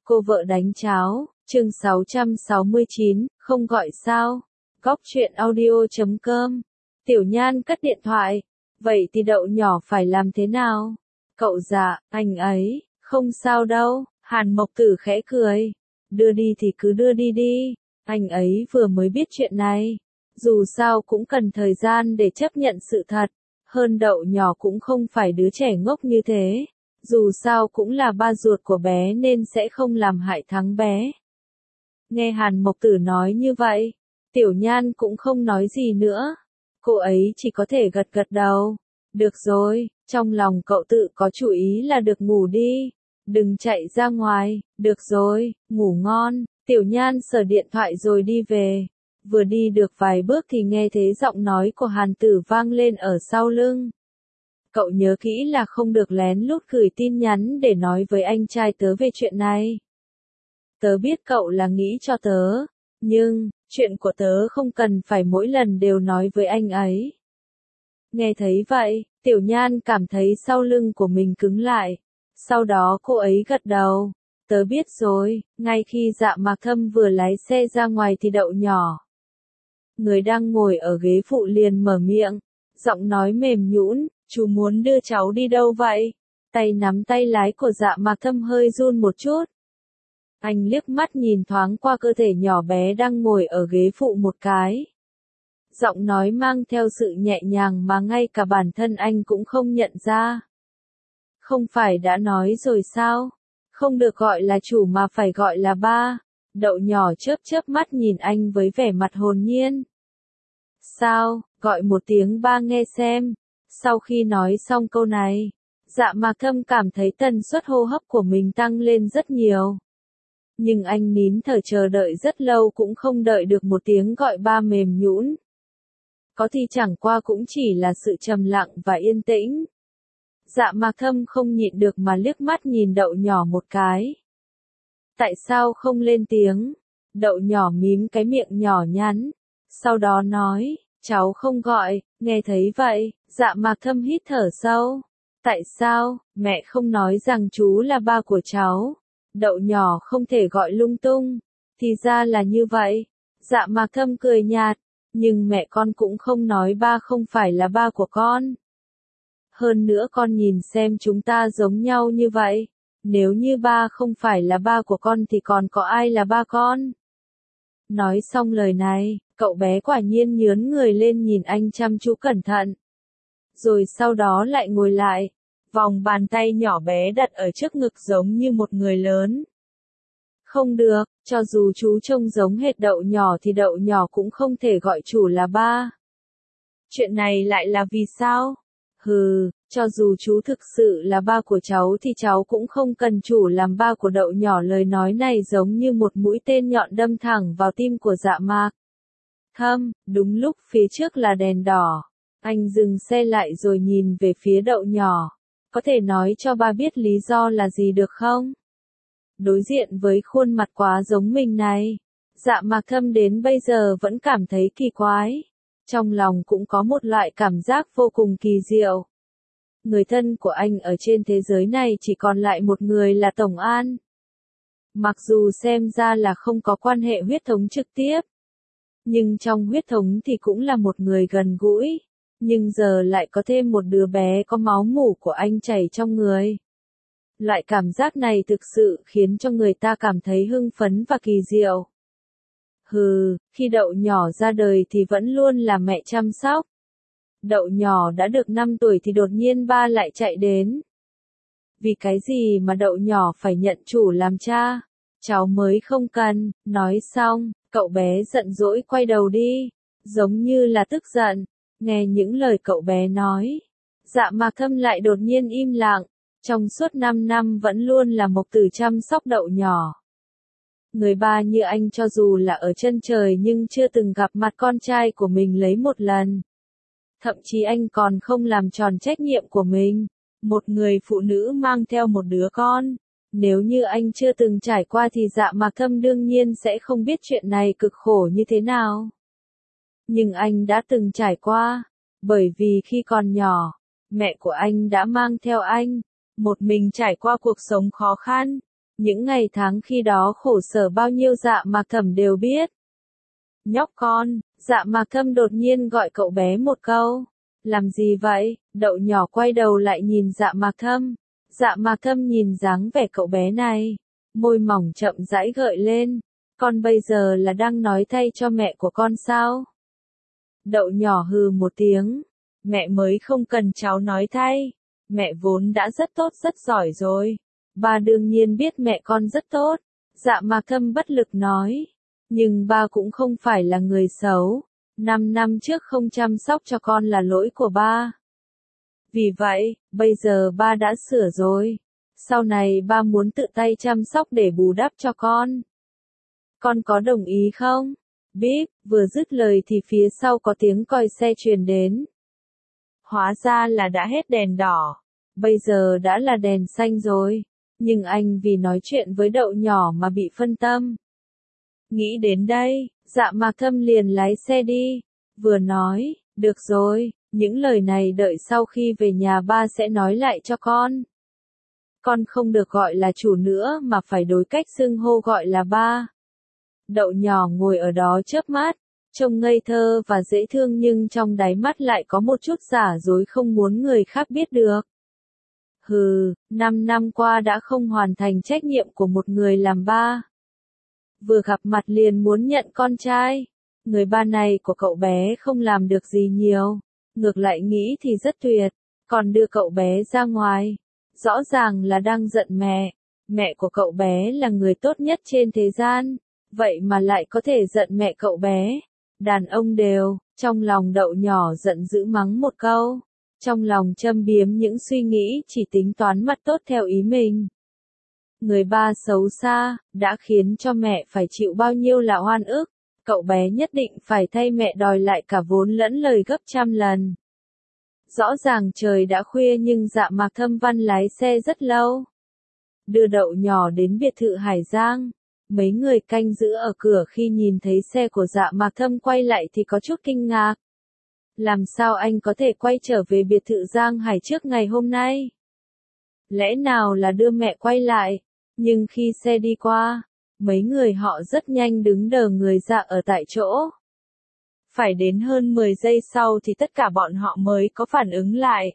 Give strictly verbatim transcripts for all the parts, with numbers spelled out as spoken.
Cô vợ đánh cháo, chương sáu trăm sáu mươi chín, không gọi sao? Góc truyện audio chấm com. Tiểu Nhan cất điện thoại. Vậy thì đậu nhỏ phải làm thế nào? Cậu dạ, anh ấy, không sao đâu. Hàn Mộc Tử khẽ cười. Đưa đi thì cứ đưa đi đi. Anh ấy vừa mới biết chuyện này. Dù sao cũng cần thời gian để chấp nhận sự thật. Hơn đậu nhỏ cũng không phải đứa trẻ ngốc như thế. Dù sao cũng là ba ruột của bé nên sẽ không làm hại thắng bé. Nghe Hàn Mộc Tử nói như vậy, Tiểu Nhan cũng không nói gì nữa. Cô ấy chỉ có thể gật gật đầu. Được rồi, trong lòng cậu tự có chủ ý là được ngủ đi. Đừng chạy ra ngoài, được rồi, ngủ ngon. Tiểu Nhan sờ điện thoại rồi đi về. Vừa đi được vài bước thì nghe thấy giọng nói của Hàn Tử vang lên ở sau lưng. Cậu nhớ kỹ là không được lén lút gửi tin nhắn để nói với anh trai tớ về chuyện này. Tớ biết cậu là nghĩ cho tớ, nhưng, chuyện của tớ không cần phải mỗi lần đều nói với anh ấy. Nghe thấy vậy, Tiểu Nhan cảm thấy sau lưng của mình cứng lại. Sau đó cô ấy gật đầu. Tớ biết rồi, ngay khi Dạ Mạc Thâm vừa lái xe ra ngoài thì đậu nhỏ. Người đang ngồi ở ghế phụ liền mở miệng, giọng nói mềm nhũn, chú muốn đưa cháu đi đâu vậy? Tay nắm tay lái của Dạ Mạc Thâm hơi run một chút. Anh liếc mắt nhìn thoáng qua cơ thể nhỏ bé đang ngồi ở ghế phụ một cái. Giọng nói mang theo sự nhẹ nhàng mà ngay cả bản thân anh cũng không nhận ra. Không phải đã nói rồi sao? Không được gọi là chủ mà phải gọi là ba. Đậu nhỏ chớp chớp mắt nhìn anh với vẻ mặt hồn nhiên. Sao, gọi một tiếng ba nghe xem. Sau khi nói xong câu này, Dạ Mạc Thâm cảm thấy tần suất hô hấp của mình tăng lên rất nhiều. Nhưng anh nín thở chờ đợi rất lâu cũng không đợi được một tiếng gọi ba mềm nhũn. Có thì chẳng qua cũng chỉ là sự trầm lặng và yên tĩnh. Dạ Mạc Thâm không nhịn được mà liếc mắt nhìn đậu nhỏ một cái. Tại sao không lên tiếng? Đậu nhỏ mím cái miệng nhỏ nhắn. Sau đó nói, cháu không gọi. Nghe thấy vậy, Dạ Mạc Thâm hít thở sâu. Tại sao, mẹ không nói rằng chú là ba của cháu? Đậu nhỏ không thể gọi lung tung. Thì ra là như vậy. Dạ Mạc Thâm cười nhạt. Nhưng mẹ con cũng không nói ba không phải là ba của con. Hơn nữa con nhìn xem chúng ta giống nhau như vậy. Nếu như ba không phải là ba của con thì còn có ai là ba con? Nói xong lời này, cậu bé quả nhiên nhướn người lên nhìn anh chăm chú cẩn thận. Rồi sau đó lại ngồi lại. Vòng bàn tay nhỏ bé đặt ở trước ngực giống như một người lớn. Không được, cho dù chú trông giống hệt đậu nhỏ thì đậu nhỏ cũng không thể gọi chủ là ba. Chuyện này lại là vì sao? Hừ, cho dù chú thực sự là ba của cháu thì cháu cũng không cần chủ làm ba của đậu nhỏ. Lời nói này giống như một mũi tên nhọn đâm thẳng vào tim của Dạ Mạc Thâm. Đúng lúc phía trước là đèn đỏ. Anh dừng xe lại rồi nhìn về phía đậu nhỏ. Có thể nói cho ba biết lý do là gì được không? Đối diện với khuôn mặt quá giống mình này, Dạ Mạc Thâm đến bây giờ vẫn cảm thấy kỳ quái. Trong lòng cũng có một loại cảm giác vô cùng kỳ diệu. Người thân của anh ở trên thế giới này chỉ còn lại một người là Tổng An. Mặc dù xem ra là không có quan hệ huyết thống trực tiếp, nhưng trong huyết thống thì cũng là một người gần gũi. Nhưng giờ lại có thêm một đứa bé có máu mủ của anh chảy trong người. Loại cảm giác này thực sự khiến cho người ta cảm thấy hưng phấn và kỳ diệu. Hừ, khi đậu nhỏ ra đời thì vẫn luôn là mẹ chăm sóc. Đậu nhỏ đã được năm tuổi thì đột nhiên ba lại chạy đến. Vì cái gì mà đậu nhỏ phải nhận chủ làm cha? Cháu mới không cần. Nói xong, cậu bé giận dỗi quay đầu đi. Giống như là tức giận. Nghe những lời cậu bé nói, Dạ Mạc Thâm lại đột nhiên im lặng. Trong suốt năm năm vẫn luôn là Mộc Tử chăm sóc đậu nhỏ. Người ba như anh cho dù là ở chân trời nhưng chưa từng gặp mặt con trai của mình lấy một lần. Thậm chí anh còn không làm tròn trách nhiệm của mình. Một người phụ nữ mang theo một đứa con. Nếu như anh chưa từng trải qua thì Dạ Mạc Thâm đương nhiên sẽ không biết chuyện này cực khổ như thế nào. Nhưng anh đã từng trải qua. Bởi vì khi còn nhỏ, mẹ của anh đã mang theo anh. Một mình trải qua cuộc sống khó khăn. Những ngày tháng khi đó khổ sở bao nhiêu Dạ Mạc Thẩm đều biết. Nhóc con, Dạ Mạc Thâm đột nhiên gọi cậu bé một câu. Làm gì vậy? Đậu nhỏ quay đầu lại nhìn Dạ Mạc Thâm. Dạ Mạc Thâm nhìn dáng vẻ cậu bé này. Môi mỏng chậm rãi gợi lên. Con bây giờ là đang nói thay cho mẹ của con sao? Đậu nhỏ hừ một tiếng. Mẹ mới không cần cháu nói thay. Mẹ vốn đã rất tốt rất giỏi rồi. Ba đương nhiên biết mẹ con rất tốt. Dạ Mạc Thâm bất lực nói. Nhưng ba cũng không phải là người xấu. Năm năm trước không chăm sóc cho con là lỗi của ba. Vì vậy, bây giờ ba đã sửa rồi. Sau này ba muốn tự tay chăm sóc để bù đắp cho con. Con có đồng ý không? Bíp, vừa dứt lời thì phía sau có tiếng còi xe truyền đến. Hóa ra là đã hết đèn đỏ. Bây giờ đã là đèn xanh rồi. Nhưng anh vì nói chuyện với đậu nhỏ mà bị phân tâm. Nghĩ đến đây, Dạ Mạc Thâm liền lái xe đi. Vừa nói, được rồi, những lời này đợi sau khi về nhà ba sẽ nói lại cho con. Con không được gọi là chủ nữa mà phải đối cách xưng hô gọi là ba. Đậu nhỏ ngồi ở đó chớp mắt, trông ngây thơ và dễ thương nhưng trong đáy mắt lại có một chút giả dối không muốn người khác biết được. Hừ, năm năm qua đã không hoàn thành trách nhiệm của một người làm ba. Vừa gặp mặt liền muốn nhận con trai. Người ba này của cậu bé không làm được gì nhiều. Ngược lại nghĩ thì rất tuyệt. Còn đưa cậu bé ra ngoài. Rõ ràng là đang giận mẹ. Mẹ của cậu bé là người tốt nhất trên thế gian. Vậy mà lại có thể giận mẹ cậu bé. Đàn ông đều, trong lòng đậu nhỏ giận dữ mắng một câu. Trong lòng châm biếm những suy nghĩ chỉ tính toán mặt tốt theo ý mình. Người ba xấu xa, đã khiến cho mẹ phải chịu bao nhiêu là oan ức. Cậu bé nhất định phải thay mẹ đòi lại cả vốn lẫn lời gấp trăm lần. Rõ ràng trời đã khuya nhưng Dạ Mạc Thâm Văn lái xe rất lâu. Đưa đậu nhỏ đến biệt thự Hải Giang. Mấy người canh giữ ở cửa khi nhìn thấy xe của Dạ Mạc Thâm quay lại thì có chút kinh ngạc. Làm sao anh có thể quay trở về biệt thự Giang Hải trước ngày hôm nay? Lẽ nào là đưa mẹ quay lại? Nhưng khi xe đi qua, mấy người họ rất nhanh đứng đờ người ra ở tại chỗ. Phải đến hơn mười giây sau thì tất cả bọn họ mới có phản ứng lại.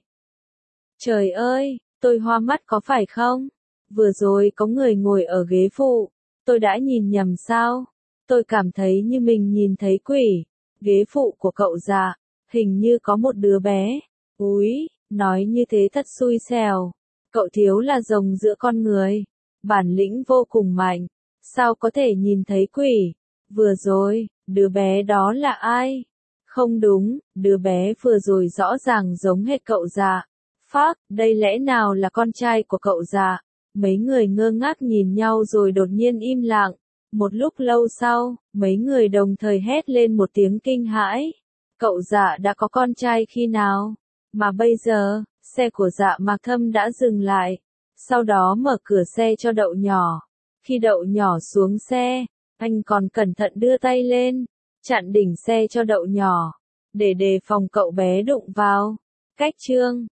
Trời ơi, tôi hoa mắt có phải không? Vừa rồi có người ngồi ở ghế phụ. Tôi đã nhìn nhầm sao? Tôi cảm thấy như mình nhìn thấy quỷ. Ghế phụ của cậu Dạ, hình như có một đứa bé. Úi, nói như thế thật xui xẻo. Cậu thiếu là rồng giữa con người. Bản lĩnh vô cùng mạnh. Sao có thể nhìn thấy quỷ? Vừa rồi, đứa bé đó là ai? Không đúng, đứa bé vừa rồi rõ ràng giống hệt cậu Dạ. Phác, đây lẽ nào là con trai của cậu Dạ? Mấy người ngơ ngác nhìn nhau rồi đột nhiên im lặng. Một lúc lâu sau, mấy người đồng thời hét lên một tiếng kinh hãi. Cậu Dạ đã có con trai khi nào? Mà bây giờ, xe của Dạ Mạc Thâm đã dừng lại. Sau đó mở cửa xe cho đậu nhỏ. Khi đậu nhỏ xuống xe, anh còn cẩn thận đưa tay lên, chặn đỉnh xe cho đậu nhỏ, để đề phòng cậu bé đụng vào. Cách chương